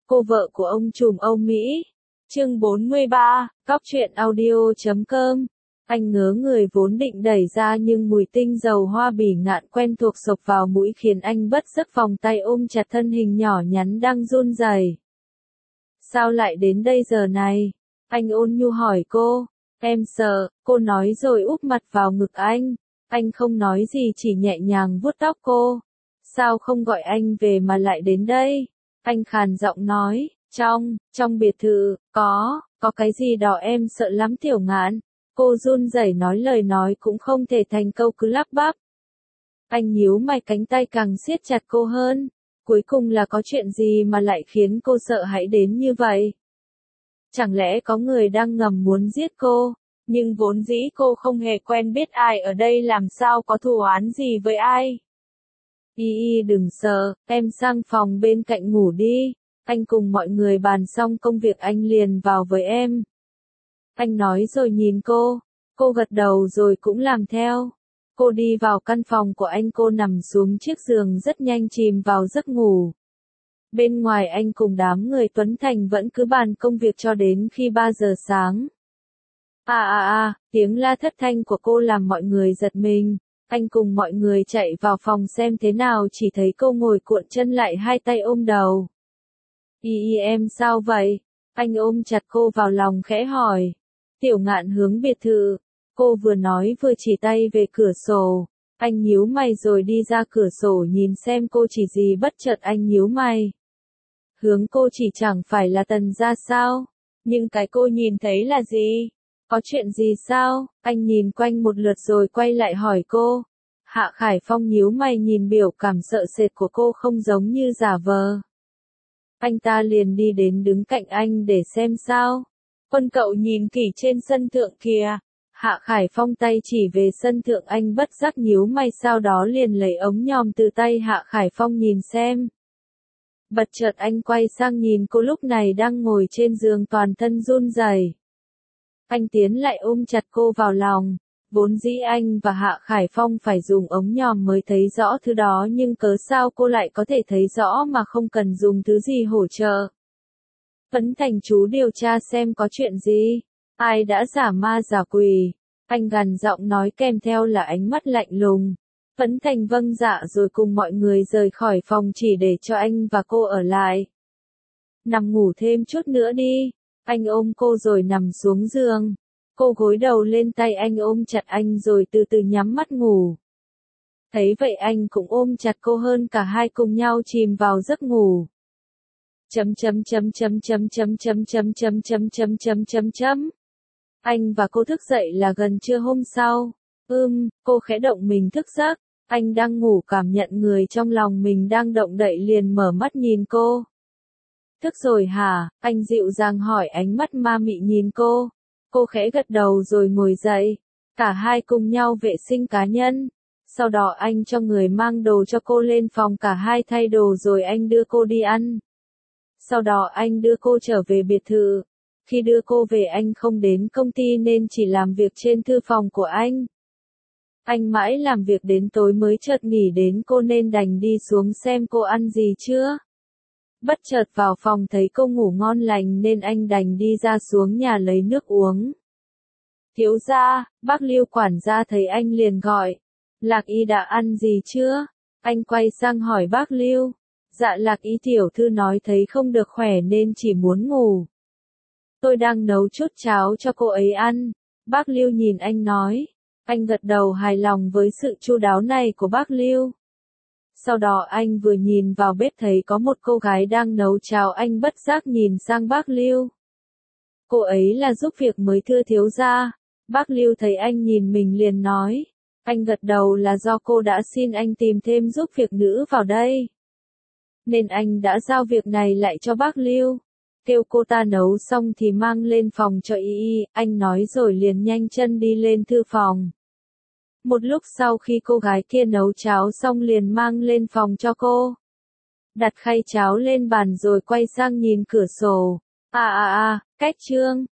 Cô vợ của ông trùm Âu Mỹ. Chương 43, Góc truyện audio.com. Anh ngớ người vốn định đẩy ra nhưng mùi tinh dầu hoa bỉ ngạn quen thuộc xộc vào mũi khiến anh bất giấc vòng tay ôm chặt thân hình nhỏ nhắn đang run rẩy. Sao lại đến đây giờ này? Anh ôn nhu hỏi cô. Em sợ, cô nói rồi úp mặt vào ngực anh. Anh không nói gì chỉ nhẹ nhàng vuốt tóc cô. Sao không gọi anh về mà lại đến đây? Anh khàn giọng nói, trong biệt thự, có cái gì đó em sợ lắm Tiểu Ngạn. Cô run rẩy nói lời nói cũng không thể thành câu cứ lắp bắp. Anh nhíu mày cánh tay càng siết chặt cô hơn. Cuối cùng là có chuyện gì mà lại khiến cô sợ hãi đến như vậy? Chẳng lẽ có người đang ngầm muốn giết cô? Nhưng vốn dĩ cô không hề quen biết ai ở đây làm sao có thù oán gì với ai? Y đừng sợ, em sang phòng bên cạnh ngủ đi. Anh cùng mọi người bàn xong công việc anh liền vào với em. Anh nói rồi nhìn cô gật đầu rồi cũng làm theo. Cô đi vào căn phòng của anh, cô nằm xuống chiếc giường rất nhanh chìm vào giấc ngủ. Bên ngoài anh cùng đám người Tuấn Thành vẫn cứ bàn công việc cho đến khi 3 giờ sáng. Tiếng la thất thanh của cô làm mọi người giật mình. Anh cùng mọi người chạy vào phòng xem thế nào chỉ thấy cô ngồi cuộn chân lại hai tay ôm đầu. Em sao vậy? Anh ôm chặt cô vào lòng khẽ hỏi. Tiểu Ngạn hướng biệt thự. Cô vừa nói vừa chỉ tay về cửa sổ. Anh nhíu mày rồi đi ra cửa sổ nhìn xem cô chỉ gì, bất chợt anh nhíu mày. Hướng cô chỉ chẳng phải là Tần gia sao? Nhưng cái cô nhìn thấy là gì? Có chuyện gì sao? Anh nhìn quanh một lượt rồi quay lại hỏi cô. Hạ Khải Phong nhíu mày nhìn biểu cảm sợ sệt của cô không giống như giả vờ. Anh ta liền đi đến đứng cạnh anh để xem sao. Quân cậu nhìn kỹ trên sân thượng kìa. Hạ Khải Phong tay chỉ về sân thượng, anh bất giác nhíu mày sau đó liền lấy ống nhòm từ tay Hạ Khải Phong nhìn xem. Bật chợt anh quay sang nhìn cô lúc này đang ngồi trên giường toàn thân run rẩy. Anh tiến lại ôm chặt cô vào lòng. Vốn dĩ anh và Hạ Khải Phong phải dùng ống nhòm mới thấy rõ thứ đó, nhưng cớ sao cô lại có thể thấy rõ mà không cần dùng thứ gì hỗ trợ. Tuấn Thành chú điều tra xem có chuyện gì. Ai đã giả ma giả quỷ. Anh gằn giọng nói kèm theo là ánh mắt lạnh lùng. Tuấn Thành vâng dạ rồi cùng mọi người rời khỏi phòng chỉ để cho anh và cô ở lại. Nằm ngủ thêm chút nữa đi. Anh ôm cô rồi nằm xuống giường. Cô gối đầu lên tay anh ôm chặt anh rồi từ từ nhắm mắt ngủ. Thấy vậy anh cũng ôm chặt cô hơn, cả hai cùng nhau chìm vào giấc ngủ. Anh và cô thức dậy là gần trưa hôm sau. Cô khẽ động mình thức giấc. Anh đang ngủ cảm nhận người trong lòng mình đang động đậy liền mở mắt nhìn cô. Thức rồi hả? Anh dịu dàng hỏi, ánh mắt ma mị nhìn cô. Cô khẽ gật đầu rồi ngồi dậy. Cả hai cùng nhau vệ sinh cá nhân. Sau đó anh cho người mang đồ cho cô lên phòng, cả hai thay đồ rồi anh đưa cô đi ăn. Sau đó anh đưa cô trở về biệt thự. Khi đưa cô về anh không đến công ty nên chỉ làm việc trên thư phòng của anh. Anh mãi làm việc đến tối mới chợt nghĩ đến cô nên đành đi xuống xem cô ăn gì chưa. Bất chợt vào phòng thấy cô ngủ ngon lành nên anh đành đi ra xuống nhà lấy nước uống. Thiếu gia, bác Lưu quản gia thấy anh liền gọi. Lạc Y đã ăn gì chưa? Anh quay sang hỏi bác Lưu. Dạ Lạc Y tiểu thư nói thấy không được khỏe nên chỉ muốn ngủ. Tôi đang nấu chút cháo cho cô ấy ăn. Bác Lưu nhìn anh nói. Anh gật đầu hài lòng với sự chu đáo này của bác Lưu. Sau đó anh vừa nhìn vào bếp thấy có một cô gái đang nấu cháo, anh bất giác nhìn sang bác Lưu. Cô ấy là giúp việc mới thưa thiếu gia. Bác Lưu thấy anh nhìn mình liền nói. Anh gật đầu là do cô đã xin anh tìm thêm giúp việc nữ vào đây. Nên anh đã giao việc này lại cho bác Lưu. Kêu cô ta nấu xong thì mang lên phòng cho y, anh nói rồi liền nhanh chân đi lên thư phòng. Một lúc sau khi cô gái kia nấu cháo xong liền mang lên phòng cho cô. Đặt khay cháo lên bàn rồi quay sang nhìn cửa sổ. Cách trương,